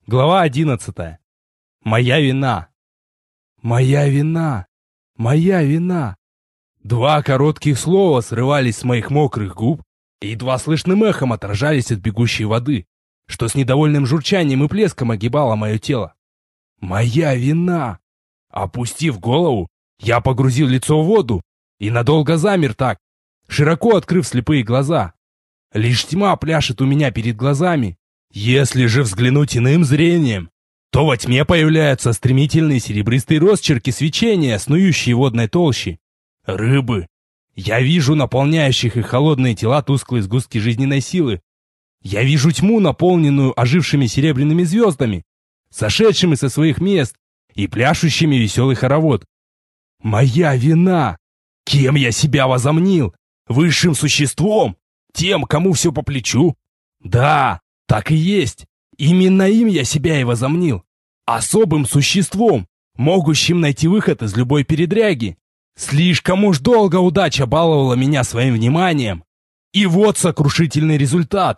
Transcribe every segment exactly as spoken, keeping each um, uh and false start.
Глава одиннадцатая. Моя вина. Моя вина. Моя вина. Два коротких слова срывались с моих мокрых губ и едва слышным эхом отражались от бегущей воды, что с недовольным журчанием и плеском огибало мое тело. Моя вина. Опустив голову, я погрузил лицо в воду и надолго замер так, широко открыв слепые глаза. Лишь тьма пляшет у меня перед глазами. Если же взглянуть иным зрением, то во тьме появляются стремительные серебристые росчерки свечения, снующие в водной толще. Рыбы. Я вижу наполняющих их холодные тела тусклые сгустки жизненной силы. Я вижу тьму, наполненную ожившими серебряными звездами, сошедшими со своих мест и пляшущими веселый хоровод. Моя вина! Кем я себя возомнил? Высшим существом? Тем, кому все по плечу? Да! Так и есть. Именно им я себя и возомнил. Особым существом, могущим найти выход из любой передряги. Слишком уж долго удача баловала меня своим вниманием. И вот сокрушительный результат.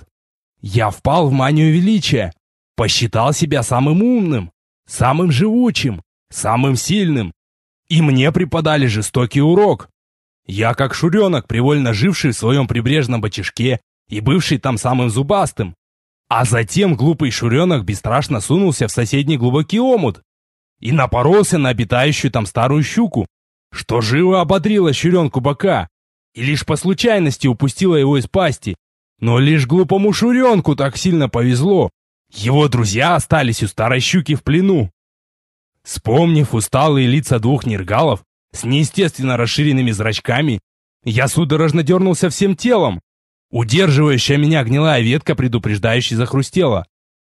Я впал в манию величия. Посчитал себя самым умным, самым живучим, самым сильным. И мне преподали жестокий урок. Я как шуренок, привольно живший в своем прибрежном бочишке и бывший там самым зубастым. А затем глупый шуренок бесстрашно сунулся в соседний глубокий омут и напоролся на обитающую там старую щуку, что живо ободрило щуренку бока и лишь по случайности упустила его из пасти. Но лишь глупому шуренку так сильно повезло. Его друзья остались у старой щуки в плену. Вспомнив усталые лица двух нергалов с неестественно расширенными зрачками, я судорожно дернулся всем телом. Удерживающая меня гнилая ветка предупреждающе захрустела.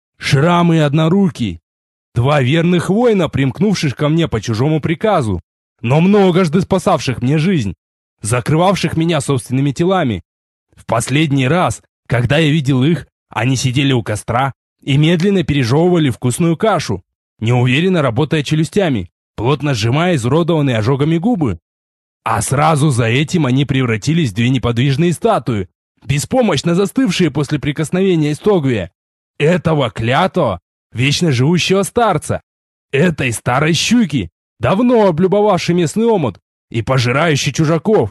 Шрамы однорукий. Два верных воина, примкнувших ко мне по чужому приказу, но многожды спасавших мне жизнь, закрывавших меня собственными телами. В последний раз, когда я видел их, они сидели у костра и медленно пережевывали вкусную кашу, неуверенно работая челюстями, плотно сжимая изуродованные ожогами губы. А сразу за этим они превратились в две неподвижные статуи, беспомощно застывшие после прикосновения Истогвия, этого клятого, вечно живущего старца, этой старой щуки, давно облюбовавшей местный омут и пожирающей чужаков.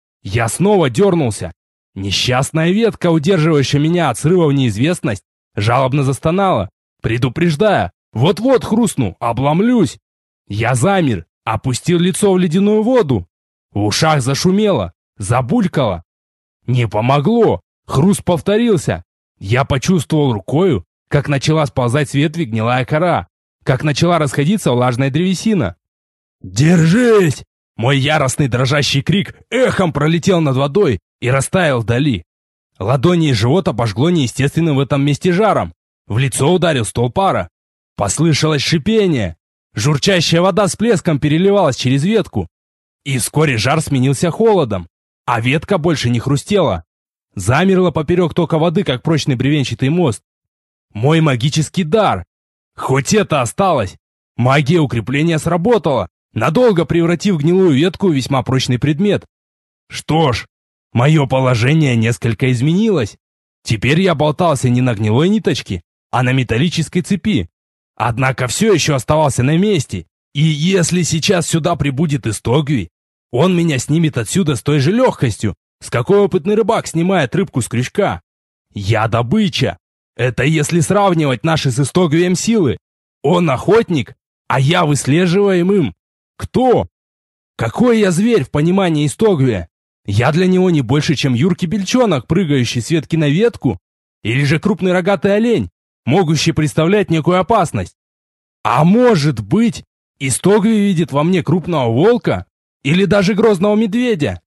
Я снова дернулся. Несчастная ветка, удерживающая меня от срыва в неизвестность, жалобно застонала, предупреждая: вот-вот хрустну, обломлюсь. Я замер, опустил лицо в ледяную воду. В ушах зашумело, забулькало. Не помогло. Хруст повторился. Я почувствовал рукою, как начала сползать с ветви гнилая кора, как начала расходиться влажная древесина. «Держись!» Мой яростный дрожащий крик эхом пролетел над водой и растаял вдали. Ладони и живот обожгло неестественным в этом месте жаром. В лицо ударил стол пара. Послышалось шипение. Журчащая вода с плеском переливалась через ветку. И вскоре жар сменился холодом. А ветка больше не хрустела. Замерла поперек тока воды, как прочный бревенчатый мост. Мой магический дар. Хоть это осталось. Магия укрепления сработала, надолго превратив гнилую ветку в весьма прочный предмет. Что ж, мое положение несколько изменилось. Теперь я болтался не на гнилой ниточке, а на металлической цепи. Однако все еще оставался на месте. И если сейчас сюда прибудет Истогвий, он меня снимет отсюда с той же легкостью, с какой опытный рыбак снимает рыбку с крючка. Я добыча. Это если сравнивать наши с Истогвием силы. Он охотник, а я выслеживаем им. Кто? Какой я зверь в понимании Истогвия? Я для него не больше, чем юркий бельчонок, прыгающий с ветки на ветку, или же крупный рогатый олень, могущий представлять некую опасность. А может быть, Истогвий видит во мне крупного волка? Или даже грозного медведя?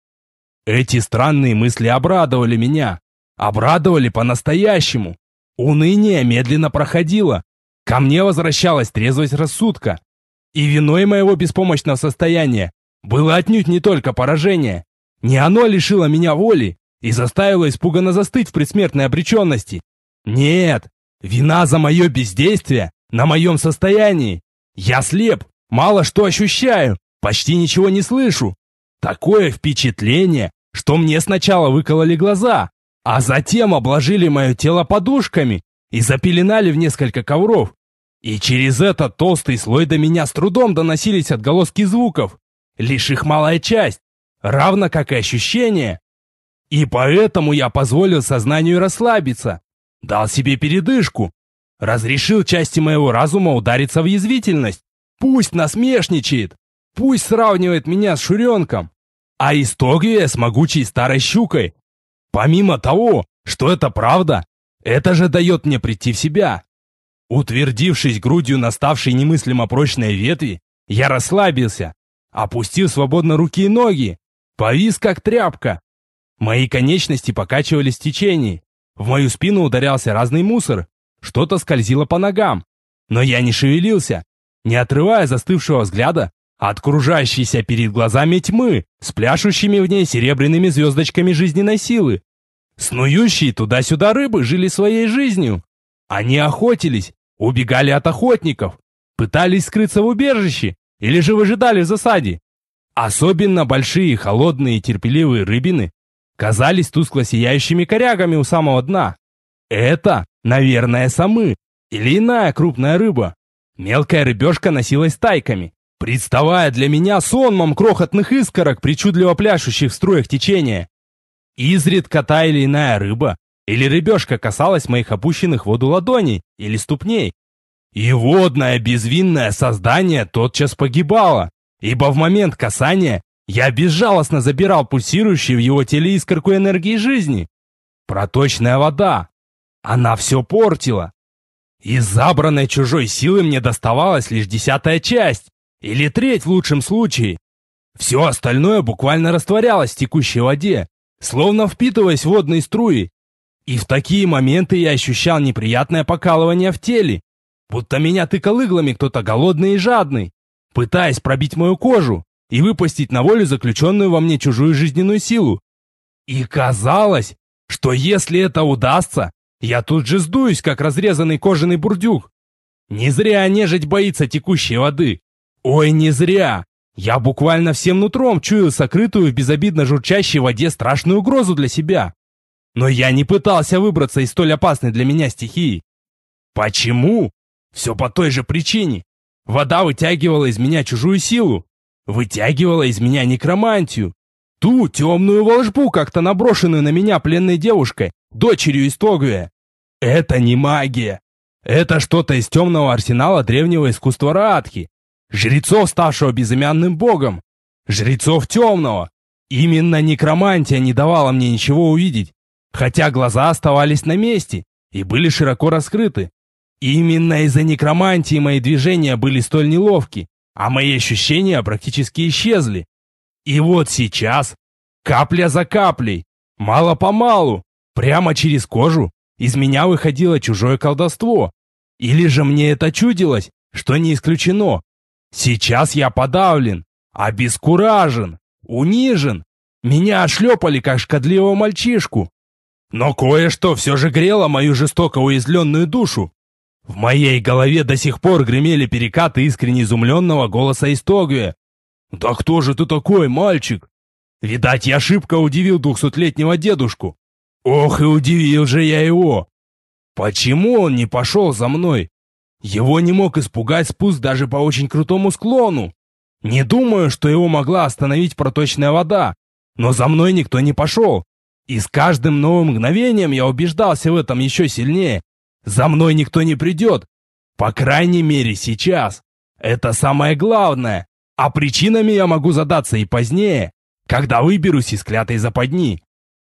Эти странные мысли обрадовали меня. Обрадовали по-настоящему. Уныние медленно проходило. Ко мне возвращалась трезвость рассудка. И виной моего беспомощного состояния было отнюдь не только поражение. Не оно лишило меня воли и заставило испуганно застыть в предсмертной обреченности. Нет, вина за мое бездействие на моем состоянии. Я слеп, мало что ощущаю. Почти ничего не слышу. Такое впечатление, что мне сначала выкололи глаза, а затем обложили мое тело подушками и запеленали в несколько ковров. И через этот толстый слой до меня с трудом доносились отголоски звуков, лишь их малая часть, равно как и ощущения. И поэтому я позволил сознанию расслабиться, дал себе передышку, разрешил части моего разума удариться в язвительность. Пусть насмешничает, пусть сравнивает меня с Шуренком, а Истогвия с могучей старой щукой. Помимо того, что это правда, это же дает мне прийти в себя. Утвердившись грудью на ставшей немыслимо прочной ветви, я расслабился, опустил свободно руки и ноги, повис как тряпка. Мои конечности покачивались в течении, в мою спину ударялся разный мусор, что-то скользило по ногам, но я не шевелился, не отрывая застывшего взгляда от окружающейся перед глазами тьмы с пляшущими в ней серебряными звездочками жизненной силы. Снующие туда-сюда рыбы жили своей жизнью. Они охотились, убегали от охотников, пытались скрыться в убежище или же выжидали в засаде. Особенно большие, холодные и терпеливые рыбины казались тускло сияющими корягами у самого дна. Это, наверное, самы или иная крупная рыба. Мелкая рыбешка носилась тайками, представая для меня сонмом крохотных искорок, причудливо пляшущих в струях течения. Изредка та или иная рыба или рыбешка касалась моих опущенных в воду ладоней или ступней. И водное безвинное создание тотчас погибало, ибо в момент касания я безжалостно забирал пульсирующую в его теле искорку энергии жизни. Проточная вода. Она все портила. Из забранной чужой силы мне доставалась лишь десятая часть, или треть в лучшем случае. Все остальное буквально растворялось в текущей воде, словно впитываясь в водные струи. И в такие моменты я ощущал неприятное покалывание в теле, будто меня тыкал иглами кто-то голодный и жадный, пытаясь пробить мою кожу и выпустить на волю заключенную во мне чужую жизненную силу. И казалось, что если это удастся, я тут же сдуюсь, как разрезанный кожаный бурдюк. Не зря нежить боится текущей воды. Ой, не зря. Я буквально всем нутром чуял сокрытую в безобидно журчащей воде страшную угрозу для себя. Но я не пытался выбраться из столь опасной для меня стихии. Почему? Все по той же причине. Вода вытягивала из меня чужую силу. Вытягивала из меня некромантию. Ту темную волшбу, как-то наброшенную на меня пленной девушкой, дочерью Истогвия. Это не магия. Это что-то из темного арсенала древнего искусства Раатхи. Жрецов, ставшего безымянным богом. Жрецов темного. Именно некромантия не давала мне ничего увидеть, хотя глаза оставались на месте и были широко раскрыты. Именно из-за некромантии мои движения были столь неловки, а мои ощущения практически исчезли. И вот сейчас, капля за каплей, мало-помалу, прямо через кожу, из меня выходило чужое колдовство. Или же мне это чудилось, что не исключено. Сейчас я подавлен, обескуражен, унижен. Меня ошлепали, как шкодливого мальчишку. Но кое-что все же грело мою жестоко уязвленную душу. В моей голове до сих пор гремели перекаты искренне изумленного голоса Истогвия. «Да кто же ты такой, мальчик?» Видать, я шибко удивил двухсотлетнего дедушку. Ох, и удивил же я его. Почему он не пошел за мной? Его не мог испугать спуск даже по очень крутому склону. Не думаю, что его могла остановить проточная вода. Но за мной никто не пошел. И с каждым новым мгновением я убеждался в этом еще сильнее. За мной никто не придет. По крайней мере, сейчас. Это самое главное. А причинами я могу задаться и позднее, когда выберусь из клятой западни.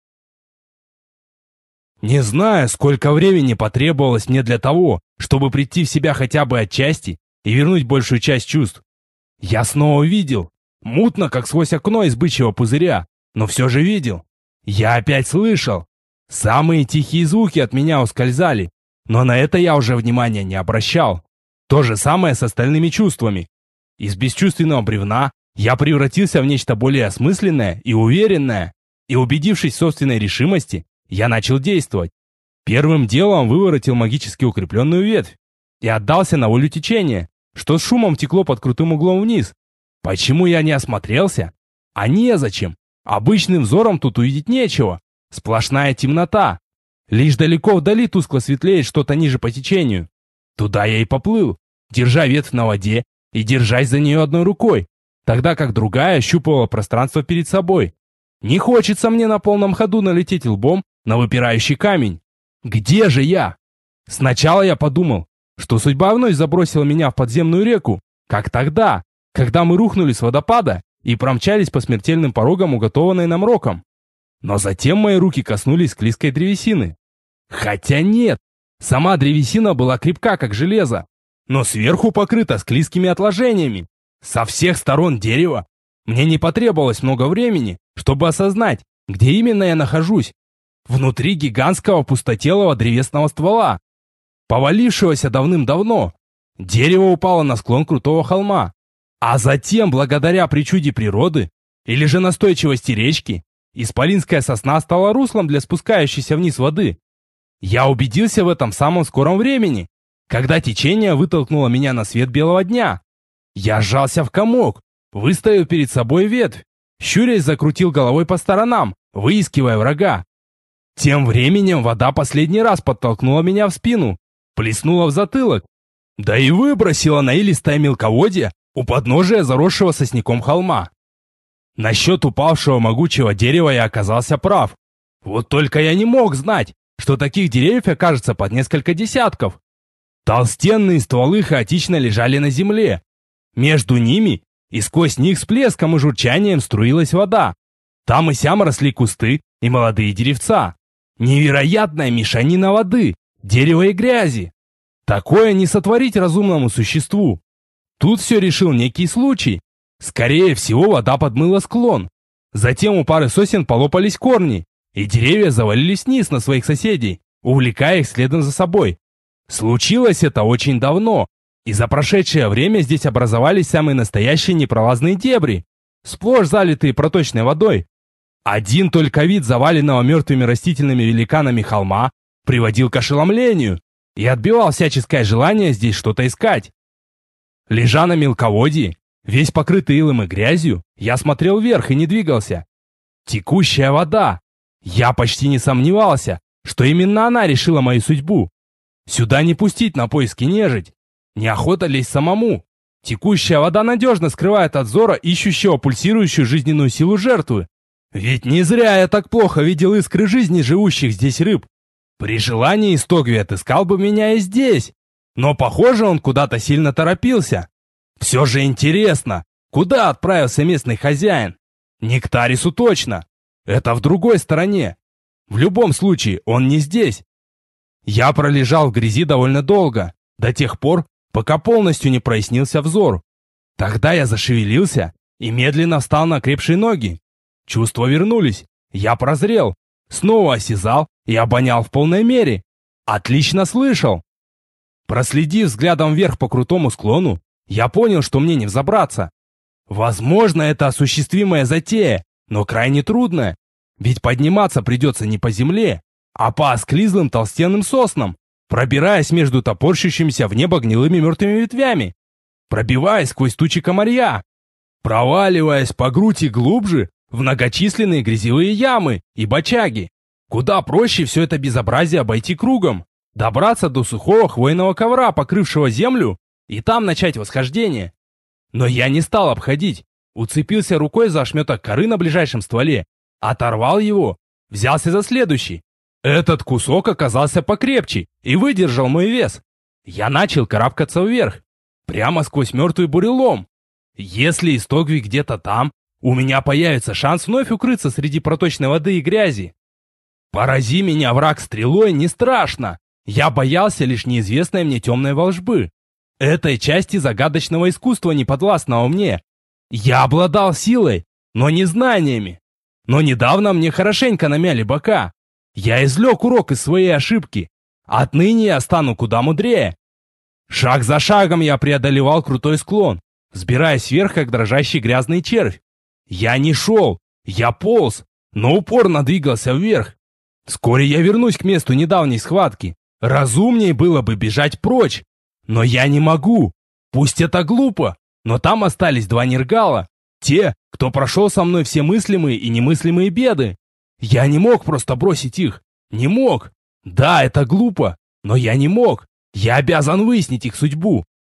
Не знаю, сколько времени потребовалось мне для того, чтобы прийти в себя хотя бы отчасти и вернуть большую часть чувств. Я снова видел, мутно, как сквозь окно из бычьего пузыря, но все же видел. Я опять слышал. Самые тихие звуки от меня ускользали, но на это я уже внимания не обращал. То же самое с остальными чувствами. Из бесчувственного бревна я превратился в нечто более осмысленное и уверенное, и, убедившись в собственной решимости, я начал действовать. Первым делом выворотил магически укрепленную ветвь и отдался на волю течения, что с шумом текло под крутым углом вниз. Почему я не осмотрелся? А незачем. Обычным взором тут увидеть нечего. Сплошная темнота. Лишь далеко вдали тускло светлеет что-то ниже по течению. Туда я и поплыл, держа ветвь на воде и держась за нее одной рукой, тогда как другая ощупывала пространство перед собой. Не хочется мне на полном ходу налететь лбом на выпирающий камень. Где же я? Сначала я подумал, что судьба вновь забросила меня в подземную реку, как тогда, когда мы рухнули с водопада и промчались по смертельным порогам, уготованной нам роком. Но затем мои руки коснулись склизкой древесины. Хотя нет, сама древесина была крепка, как железо, но сверху покрыта склизкими отложениями. Со всех сторон дерева. Мне не потребовалось много времени, чтобы осознать, где именно я нахожусь. Внутри гигантского пустотелого древесного ствола, повалившегося давным-давно. Дерево упало на склон крутого холма. А затем, благодаря причуде природы, или же настойчивости речки, исполинская сосна стала руслом для спускающейся вниз воды. Я убедился в этом в самом скором времени, когда течение вытолкнуло меня на свет белого дня. Я сжался в комок, выставив перед собой ветвь, щурясь закрутил головой по сторонам, выискивая врага. Тем временем вода последний раз подтолкнула меня в спину, плеснула в затылок, да и выбросила на илистое мелководье у подножия заросшего сосняком холма. Насчет упавшего могучего дерева я оказался прав. Вот только я не мог знать, что таких деревьев окажется под несколько десятков. Толстенные стволы хаотично лежали на земле. Между ними и сквозь них с плеском и журчанием струилась вода. Там и сям росли кусты и молодые деревца. Невероятная мешанина воды, дерева и грязи. Такое не сотворить разумному существу. Тут все решил некий случай. Скорее всего, вода подмыла склон. Затем у пары сосен полопались корни, и деревья завалились вниз на своих соседей, увлекая их следом за собой. Случилось это очень давно, и за прошедшее время здесь образовались самые настоящие непролазные дебри, сплошь залитые проточной водой. Один только вид заваленного мертвыми растительными великанами холма приводил к ошеломлению и отбивал всяческое желание здесь что-то искать. Лежа на мелководье, весь покрытый илом и грязью, я смотрел вверх и не двигался. Текущая вода. Я почти не сомневался, что именно она решила мою судьбу. Сюда не пустить на поиски нежить. Неохота лезть самому. Текущая вода надежно скрывает от взора ищущего пульсирующую жизненную силу жертвы. Ведь не зря я так плохо видел искры жизни живущих здесь рыб. При желании Истогви отыскал бы меня и здесь. Но, похоже, он куда-то сильно торопился. Все же интересно, куда отправился местный хозяин? Не к Тарису точно. Это в другой стороне. В любом случае, он не здесь. Я пролежал в грязи довольно долго, до тех пор, пока полностью не прояснился взор. Тогда я зашевелился и медленно встал на крепшие ноги. Чувства вернулись, я прозрел, снова осязал и обонял в полной мере. Отлично слышал. Проследив взглядом вверх по крутому склону, я понял, что мне не взобраться. Возможно, это осуществимая затея, но крайне трудная, ведь подниматься придется не по земле, а по осклизлым толстенным соснам, пробираясь между топорщущимися в небо гнилыми мертвыми ветвями, пробиваясь сквозь тучи комарья, проваливаясь по грудь и глубже в многочисленные грязевые ямы и бочаги. Куда проще все это безобразие обойти кругом, добраться до сухого хвойного ковра, покрывшего землю, и там начать восхождение. Но я не стал обходить, уцепился рукой за ошметок коры на ближайшем стволе, оторвал его, взялся за следующий. Этот кусок оказался покрепче и выдержал мой вес. Я начал карабкаться вверх, прямо сквозь мертвый бурелом. Если Истогви где-то там, у меня появится шанс вновь укрыться среди проточной воды и грязи. Порази меня враг стрелой, не страшно. Я боялся лишь неизвестной мне темной волжбы. Этой части загадочного искусства, неподвластного мне. Я обладал силой, но не знаниями. Но недавно мне хорошенько намяли бока. Я извлек урок из своей ошибки. Отныне я стану куда мудрее. Шаг за шагом я преодолевал крутой склон, взбираясь вверх, как дрожащий грязный червь. Я не шел, я полз, но упорно двигался вверх. Вскоре я вернусь к месту недавней схватки. Разумнее было бы бежать прочь. Но я не могу. Пусть это глупо, но там остались два нергала. Те, кто прошел со мной все мыслимые и немыслимые беды. Я не мог просто бросить их. Не мог. Да, это глупо, но я не мог. Я обязан выяснить их судьбу.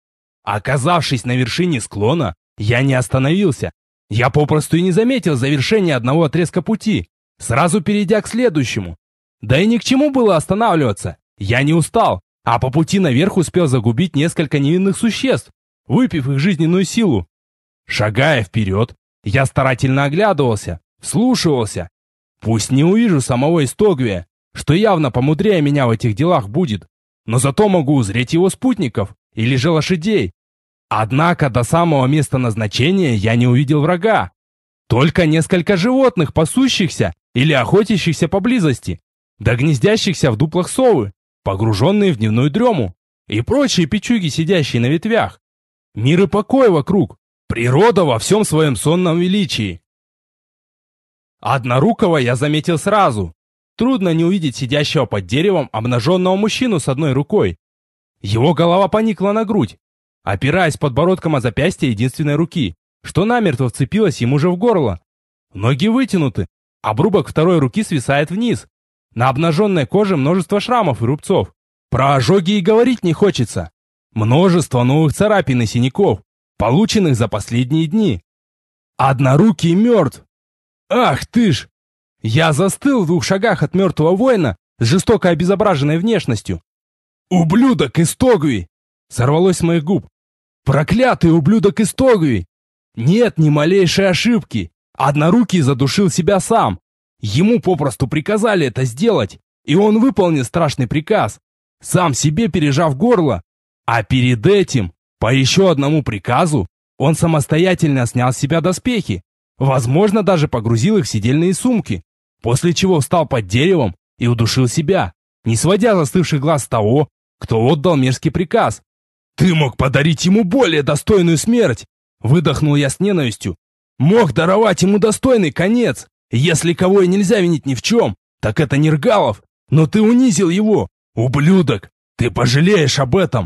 Оказавшись на вершине склона, я не остановился. Я попросту и не заметил завершения одного отрезка пути, сразу перейдя к следующему. Да и ни к чему было останавливаться. Я не устал, а по пути наверх успел загубить несколько невинных существ, выпив их жизненную силу. Шагая вперед, я старательно оглядывался, вслушивался. Пусть не увижу самого Истогвия, что явно помудрее меня в этих делах будет, но зато могу узреть его спутников или же лошадей. Однако до самого места назначения я не увидел врага. Только несколько животных, пасущихся или охотящихся поблизости, да гнездящихся в дуплах совы, погруженные в дневную дрему, и прочие печуги, сидящие на ветвях. Мир и покой вокруг, природа во всем своем сонном величии. Однорукого я заметил сразу. Трудно не увидеть сидящего под деревом обнаженного мужчину с одной рукой. Его голова поникла на грудь, опираясь подбородком о запястье единственной руки, что намертво вцепилась ему же в горло. Ноги вытянуты, обрубок второй руки свисает вниз. На обнаженной коже множество шрамов и рубцов. Про ожоги и говорить не хочется. Множество новых царапин и синяков, полученных за последние дни. Однорукий мертв. Ах ты ж! Я застыл в двух шагах от мертвого воина с жестоко обезображенной внешностью. «Ублюдок Истогви!» сорвалось с моих губ. «Проклятый ублюдок Истогви!» Нет ни малейшей ошибки. Однорукий задушил себя сам. Ему попросту приказали это сделать, и он выполнил страшный приказ, сам себе пережав горло. А перед этим, по еще одному приказу, он самостоятельно снял с себя доспехи, возможно, даже погрузил их в седельные сумки, после чего встал под деревом и удушил себя, не сводя застывших глаз с того, кто отдал мерзкий приказ. «Ты мог подарить ему более достойную смерть!» Выдохнул я с ненавистью. «Мог даровать ему достойный конец! Если кого и нельзя винить ни в чем, так это Нергалов, но ты унизил его! Ублюдок! Ты пожалеешь об этом!»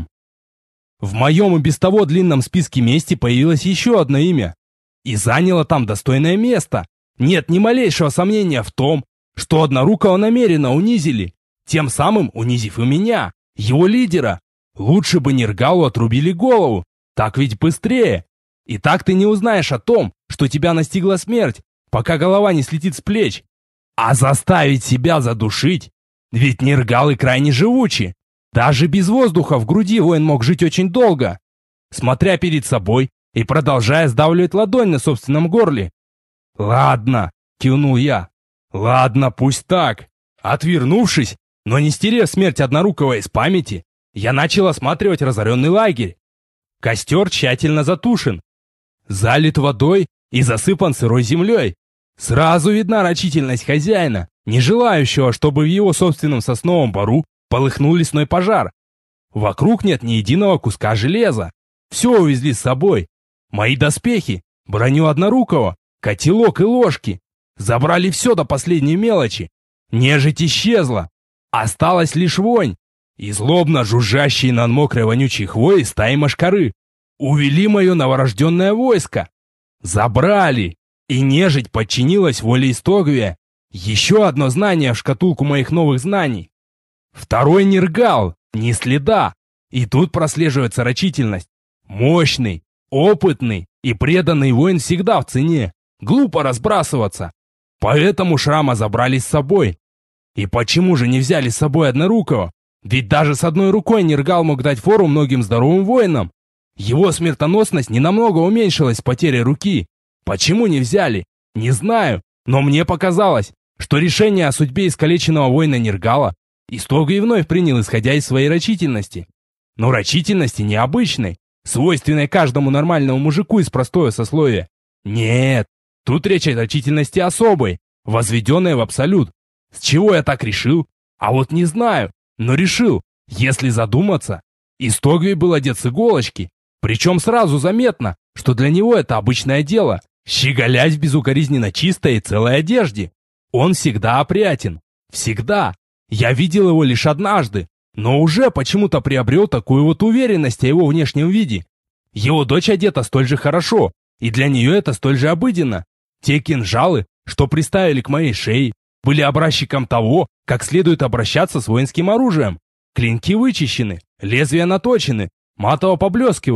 В моем и без того длинном списке мести появилось еще одно имя. И заняло там достойное место. Нет ни малейшего сомнения в том, что Однорукого намеренно унизили, тем самым унизив и меня, его лидера. Лучше бы Нергалу отрубили голову, так ведь быстрее. И так ты не узнаешь о том, что тебя настигла смерть, пока голова не слетит с плеч. А заставить себя задушить? Ведь Нергалы крайне живучи. Даже без воздуха в груди воин мог жить очень долго, смотря перед собой и продолжая сдавливать ладонь на собственном горле. «Ладно», — кивнул я. «Ладно, пусть так». Отвернувшись, но не стерев смерть Однорукого из памяти, я начал осматривать разоренный лагерь. Костер тщательно затушен, залит водой и засыпан сырой землей. Сразу видна рачительность хозяина, не желающего, чтобы в его собственном сосновом бору полыхнул лесной пожар. Вокруг нет ни единого куска железа. Все увезли с собой. Мои доспехи, броню Однорукого, котелок и ложки. Забрали все до последней мелочи. Нежить исчезла. Осталась лишь вонь и злобно жужжащие над мокрой вонючей хвоей стаи мошкары. Увели мое новорожденное войско. Забрали. И нежить подчинилась воле Истогвия. Еще одно знание в шкатулку моих новых знаний. Второй Нергал, ни следа. И тут прослеживается рачительность. Мощный, опытный и преданный воин всегда в цене. Глупо разбрасываться. Поэтому Шрама забрали с собой. И почему же не взяли с собой Однорукого? Ведь даже с одной рукой Нергал мог дать фору многим здоровым воинам. Его смертоносность ненамного уменьшилась с потерей руки. Почему не взяли? Не знаю, но мне показалось, что решение о судьбе искалеченного воина Нергала Истогвий вновь принял, исходя из своей рачительности. Но рачительности необычной, свойственной каждому нормальному мужику из простого сословия. Нет, тут речь о рачительности особой, возведенной в абсолют. С чего я так решил? А вот не знаю, но решил, если задуматься. Истогвий был одет с иголочки, причем сразу заметно, что для него это обычное дело – щеголять в безукоризненно чистой и целой одежде. Он всегда опрятен. Всегда. Я видел его лишь однажды, но уже почему-то приобрел такую вот уверенность о его внешнем виде. Его дочь одета столь же хорошо, и для нее это столь же обыденно. Те кинжалы, что приставили к моей шее, были образчиком того, как следует обращаться с воинским оружием. Клинки вычищены, лезвия наточены, матово поблескивают.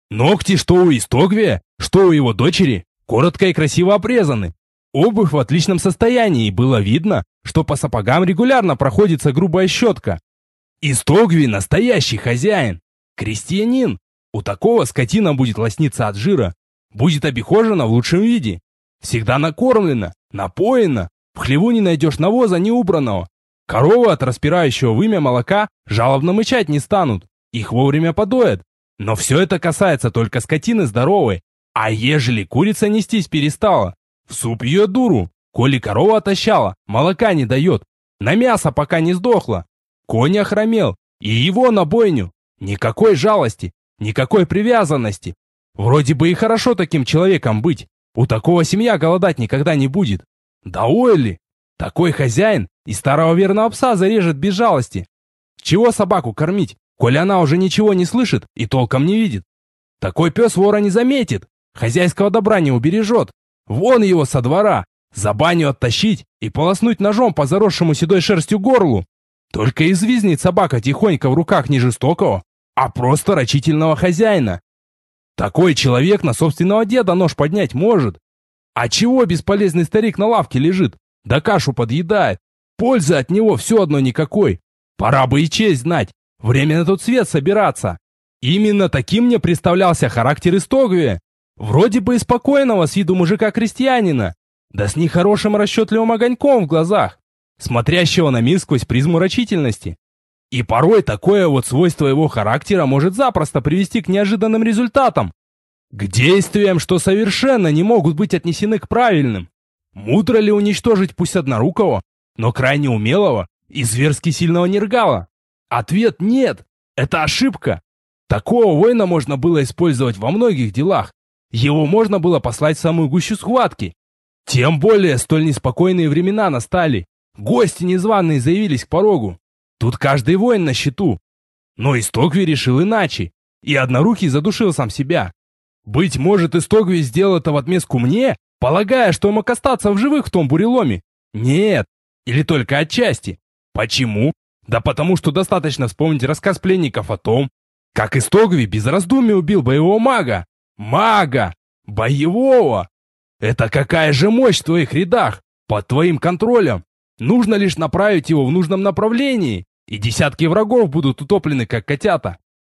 Ногти, что у Истогвия, что у его дочери, коротко и красиво обрезаны. Обувь в отличном состоянии, было видно, что по сапогам регулярно проходится грубая щетка. Истогви настоящий хозяин, крестьянин. У такого скотина будет лосниться от жира, будет обихожена в лучшем виде. Всегда накормлена, напоена, в хлеву не найдешь навоза неубранного. Коровы от распирающего вымя молока жалобно мычать не станут, их вовремя подоят. Но все это касается только скотины здоровой. А ежели курица нестись перестала, в суп ее дуру, коли корова отощала, молока не дает, на мясо пока не сдохла. Конь охромел, и его на бойню. Никакой жалости, никакой привязанности. Вроде бы и хорошо таким человеком быть. У такого семья голодать никогда не будет. Да ой ли, такой хозяин и старого верного пса зарежет без жалости. Чего собаку кормить, коли она уже ничего не слышит и толком не видит? Такой пес вора не заметит, хозяйского добра не убережет. Вон его со двора, за баню оттащить и полоснуть ножом по заросшему седой шерстью горлу. Только извизнет собака тихонько в руках не жестокого, а просто рачительного хозяина. Такой человек на собственного деда нож поднять может. А чего бесполезный старик на лавке лежит, да кашу подъедает? Пользы от него все одно никакой. Пора бы и честь знать, время на тот свет собираться. Именно таким мне представлялся характер Истогвия. Вроде бы и спокойного с виду мужика-крестьянина, да с нехорошим расчетливым огоньком в глазах, смотрящего на мир сквозь призму рачительности. И порой такое вот свойство его характера может запросто привести к неожиданным результатам, к действиям, что совершенно не могут быть отнесены к правильным. Мудро ли уничтожить пусть однорукого, но крайне умелого и зверски сильного Нергала? Ответ нет, это ошибка. Такого воина можно было использовать во многих делах. Его можно было послать в самую гущу схватки. Тем более столь неспокойные времена настали. Гости незваные заявились к порогу. Тут каждый воин на счету. Но Истогви решил иначе. И однорукий задушил сам себя. Быть может, Истогви сделал это в отместку мне, полагая, что мог остаться в живых в том буреломе? Нет. Или только отчасти. Почему? Да потому что достаточно вспомнить рассказ пленников о том, как Истогви без раздумий убил боевого мага. Мага! Боевого! Это какая же мощь в твоих рядах, под твоим контролем. Нужно лишь направить его в нужном направлении, и десятки врагов будут утоплены, как котята.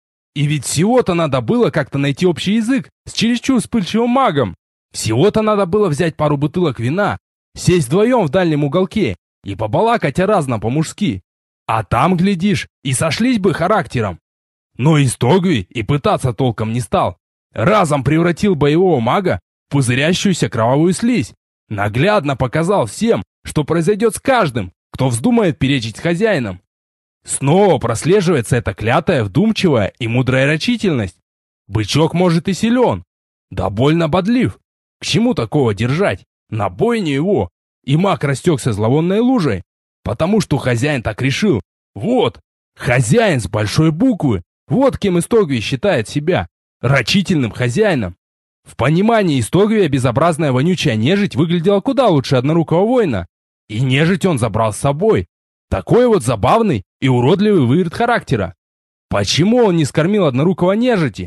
И ведь всего-то надо было как-то найти общий язык с чересчур вспыльчивым магом. Всего-то надо было взять пару бутылок вина, сесть вдвоем в дальнем уголке и побалакать о разном по-мужски. А там, глядишь, и сошлись бы характером. Но Истогви и пытаться толком не стал. Разом превратил боевого мага в пузырящуюся кровавую слизь. Наглядно показал всем, что произойдет с каждым, кто вздумает перечить с хозяином. Снова прослеживается эта клятая, вдумчивая и мудрая рачительность. Бычок может и силен, да больно бодлив. К чему такого держать? На бойне его. И маг растекся зловонной лужей, потому что хозяин так решил. Вот, хозяин с большой буквы. Вот кем Истогви считает себя. Рачительным хозяином. В понимании Истогвия безобразная вонючая нежить выглядела куда лучше однорукого воина. И нежить он забрал с собой. Такой вот забавный и уродливый выверт характера. Почему он не скормил однорукого нежити?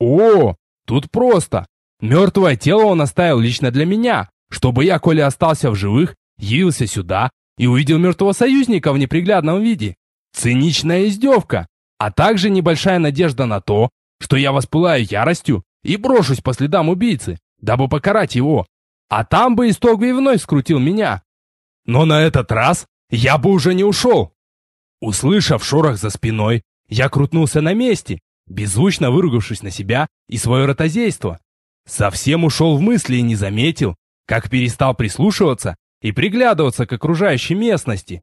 О, тут просто. Мертвое тело он оставил лично для меня, чтобы я, коли остался в живых, явился сюда и увидел мертвого союзника в неприглядном виде. Циничная издевка, а также небольшая надежда на то, что я воспылаю яростью и брошусь по следам убийцы, дабы покарать его. А там бы Истогви вновь скрутил меня. Но на этот раз я бы уже не ушел. Услышав шорох за спиной, я крутнулся на месте, беззвучно выругавшись на себя и свое ротозейство. Совсем ушел в мысли и не заметил, как перестал прислушиваться и приглядываться к окружающей местности.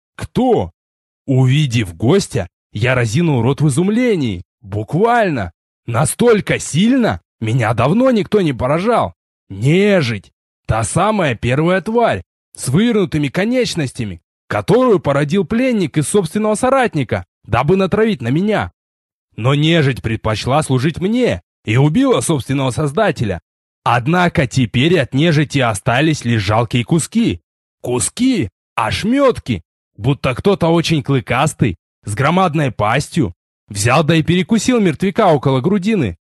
Кто? Увидев гостя, я разинул рот в изумлении. Буквально. Настолько сильно меня давно никто не поражал. Нежить. Та самая первая тварь с вывернутыми конечностями, которую породил пленник из собственного соратника, дабы натравить на меня. Но нежить предпочла служить мне и убила собственного создателя. Однако теперь от нежити остались лишь жалкие куски. Куски, ошметки, будто кто-то очень клыкастый, с громадной пастью, взял да и перекусил мертвяка около грудины.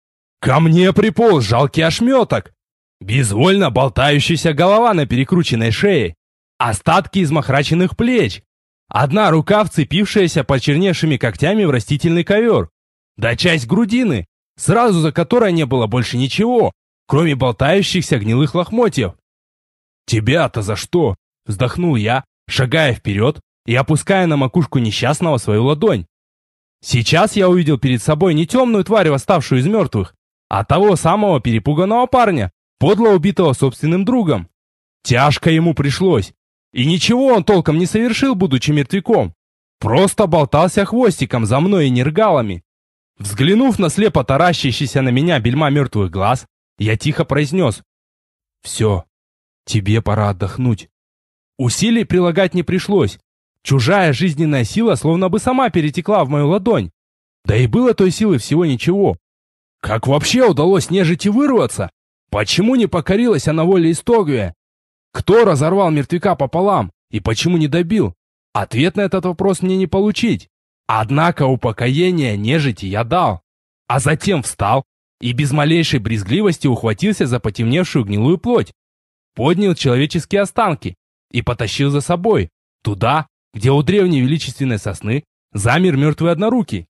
Ко мне приполз жалкий ошметок, безвольно болтающаяся голова на перекрученной шее, остатки измахраченных плеч, одна рука, вцепившаяся почерневшими когтями в растительный ковер, да часть грудины, сразу за которой не было больше ничего, кроме болтающихся гнилых лохмотьев. «Тебя-то за что?» — вздохнул я, шагая вперед и опуская на макушку несчастного свою ладонь. Сейчас я увидел перед собой не темную тварь, восставшую из мертвых, а того самого перепуганного парня, подло убитого собственным другом. Тяжко ему пришлось, и ничего он толком не совершил, будучи мертвяком. Просто болтался хвостиком за мной и нергалами. Взглянув на слепо таращащийся на меня бельма мертвых глаз, я тихо произнес: «Все, тебе пора отдохнуть». Усилий прилагать не пришлось. Чужая жизненная сила словно бы сама перетекла в мою ладонь. Да и было той силы всего ничего. Как вообще удалось нежити вырваться? Почему не покорилась она воле Истогвия? Кто разорвал мертвяка пополам и почему не добил? Ответ на этот вопрос мне не получить. Однако упокоение нежити я дал. А затем встал и без малейшей брезгливости ухватился за потемневшую гнилую плоть. Поднял человеческие останки и потащил за собой, туда, где у древней величественной сосны замер мертвый однорукий.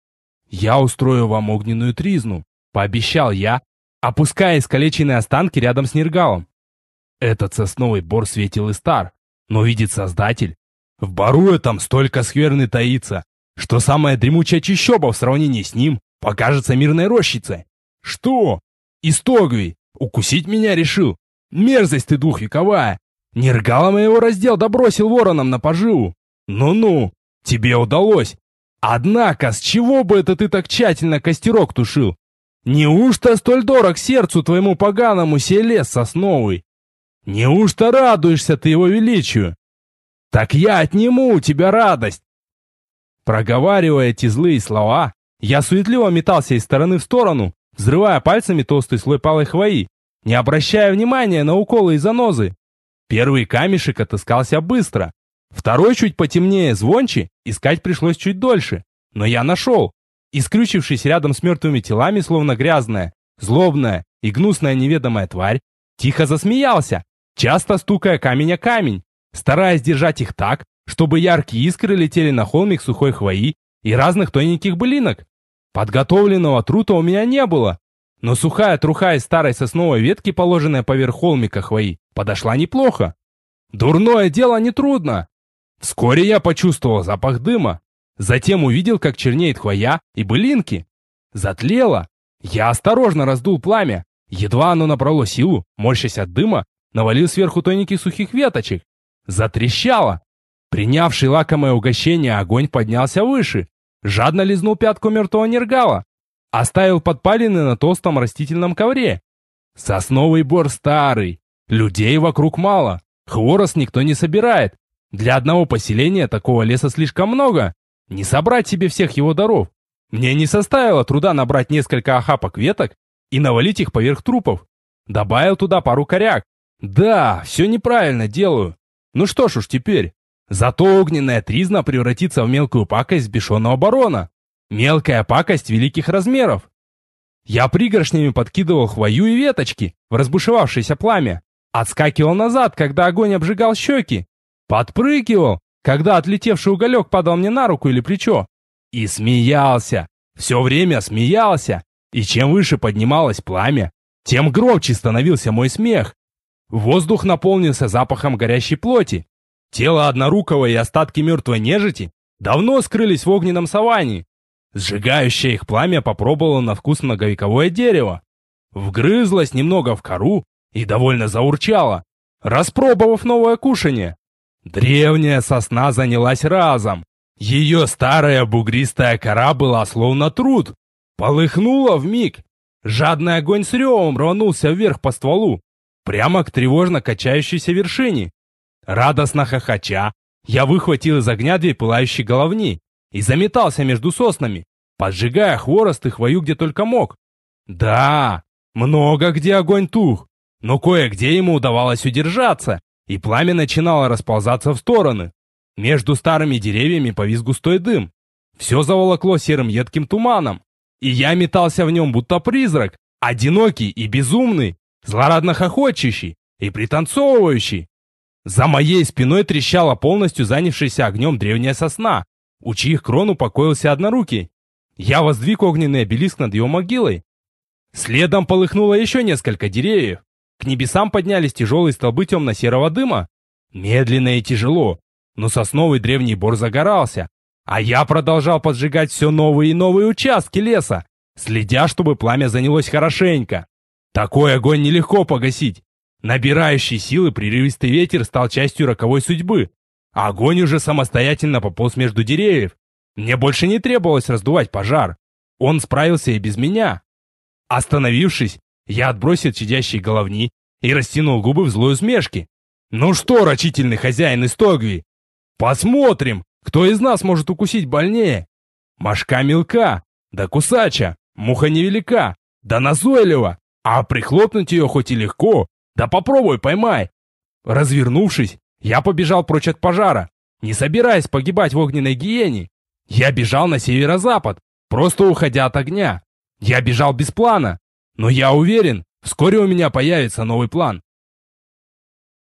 «Я устрою вам огненную тризну», — пообещал я, опуская искалеченные останки рядом с Нергалом. Этот сосновый бор светил и стар, но видит Создатель. В бору этом столько скверны таится, что самая дремучая чащоба в сравнении с ним покажется мирной рощицей. Что? Истогвий укусить меня решил? Мерзость ты двухвековая! Нергала моего раздел добросил вороном на поживу. Ну-ну, тебе удалось. Однако, с чего бы это ты так тщательно костерок тушил? Неужто столь дорог сердцу твоему поганому сей лес сосновый? Неужто радуешься ты его величию? Так я отниму у тебя радость. Проговаривая эти злые слова, я суетливо метался из стороны в сторону, взрывая пальцами толстый слой палой хвои, не обращая внимания на уколы и занозы. Первый камешек отыскался быстро. Второй, чуть потемнее, звонче, искать пришлось чуть дольше. Но я нашел. И, скрючившись рядом с мертвыми телами, словно грязная, злобная и гнусная неведомая тварь, тихо засмеялся, часто стукая камень о камень, стараясь держать их так, чтобы яркие искры летели на холмик сухой хвои и разных тоненьких былинок. Подготовленного трута у меня не было, но сухая труха из старой сосновой ветки, положенная поверх холмика хвои, подошла неплохо. Дурное дело нетрудно. Вскоре я почувствовал запах дыма, затем увидел, как чернеет хвоя и былинки. Затлело. Я осторожно раздул пламя. Едва оно набрало силу, морщась от дыма, навалил сверху тоненьких сухих веточек. Затрещало. Принявший лакомое угощение огонь поднялся выше, жадно лизнул пятку мертвого Нергала, оставил подпалины на толстом растительном ковре. Сосновый бор старый, людей вокруг мало, хворост никто не собирает. Для одного поселения такого леса слишком много, не собрать себе всех его даров. Мне не составило труда набрать несколько охапок веток и навалить их поверх трупов. Добавил туда пару коряк. Да, все неправильно делаю. Ну что ж уж теперь. Зато огненная тризна превратится в мелкую пакость взбешенного барона. Мелкая пакость великих размеров. Я пригоршнями подкидывал хвою и веточки в разбушевавшееся пламя. Отскакивал назад, когда огонь обжигал щеки. Подпрыгивал, когда отлетевший уголек падал мне на руку или плечо. И смеялся. Все время смеялся. И чем выше поднималось пламя, тем громче становился мой смех. Воздух наполнился запахом горящей плоти. Тело однорукого и остатки мертвой нежити давно скрылись в огненном саванне. Сжигающее их пламя попробовало на вкус многовековое дерево. Вгрызлось немного в кору и довольно заурчало, распробовав новое кушанье. Древняя сосна занялась разом. Ее старая бугристая кора была словно труд. Полыхнула вмиг. Жадный огонь с ревом рванулся вверх по стволу, прямо к тревожно качающейся вершине. Радостно хохоча, я выхватил из огня две пылающие головни и заметался между соснами, поджигая хворост и хвою где только мог. Да, много где огонь тух, но кое-где ему удавалось удержаться, и пламя начинало расползаться в стороны. Между старыми деревьями повис густой дым. Все заволокло серым едким туманом, и я метался в нем, будто призрак, Одинокий и безумный, злорадно хохочущий и пританцовывающий. За моей спиной трещала полностью занявшаяся огнем древняя сосна, у чьих крон упокоился однорукий. Я воздвиг огненный обелиск над его могилой. Следом полыхнуло еще несколько деревьев. К небесам поднялись тяжелые столбы темно-серого дыма. Медленно и тяжело, но сосновый древний бор загорался, а я продолжал поджигать все новые и новые участки леса, следя, чтобы пламя занялось хорошенько. Такой огонь нелегко погасить. Набирающий силы прерывистый ветер стал частью роковой судьбы. Огонь уже самостоятельно пополз между деревьев. Мне больше не требовалось раздувать пожар. Он справился и без меня. Остановившись, я отбросил чадящие головни и растянул губы в злой усмешке. «Ну что, рачительный хозяин из Тогви, посмотрим, кто из нас может укусить больнее. Мошка мелка, да кусача, муха невелика, да назойлива, а прихлопнуть ее хоть и легко, да попробуй поймай». Развернувшись, я побежал прочь от пожара, не собираясь погибать в огненной гиене. Я бежал на северо-запад, просто уходя от огня. Я бежал без плана, но я уверен, вскоре у меня появится новый план.